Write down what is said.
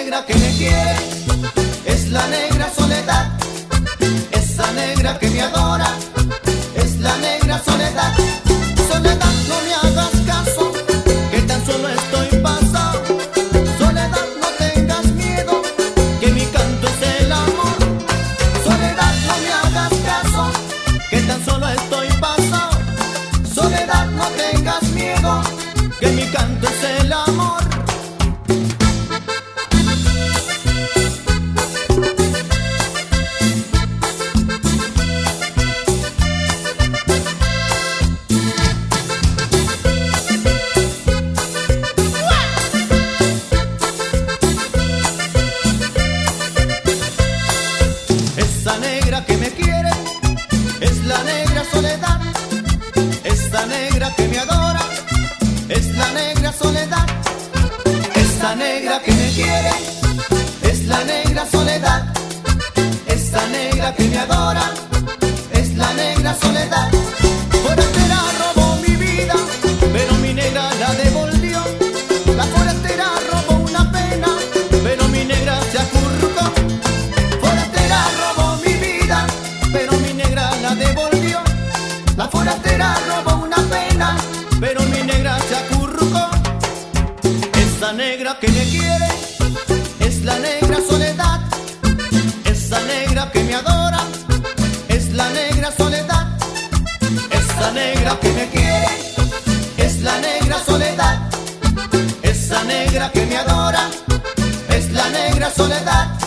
negra que me quiere, es la negra soledad. Esa negra que me adora, es la negra soledad. Soledad, no me hagas caso, que tan solo estoy pasado. Soledad, no tengas miedo, que mi canto es el amor. Soledad, no me hagas caso, que tan solo estoy pasado. Soledad, no tengas miedo, que mi canto es el amor. Esa negra que me quiere, es la negra soledad. Esa negra que me adora, es la negra soledad. Esa negra que me quiere, es la negra soledad. Esa negra que me adora, es la negra soledad. Forastera robó mi vida, pero mi negra la devolvió. La forastera robó una pena, pero mi negra se acurrucó. Forastera robó mi vida, pero mi negra la devolvió. La forastera robó una pena, pero mi negra se acurrucó. Esa negra que me quiere, es la negra soledad. Esa negra que me adora, es la negra soledad. Esa negra que me quiere, es la negra soledad. Esa negra que me adora, es la negra soledad.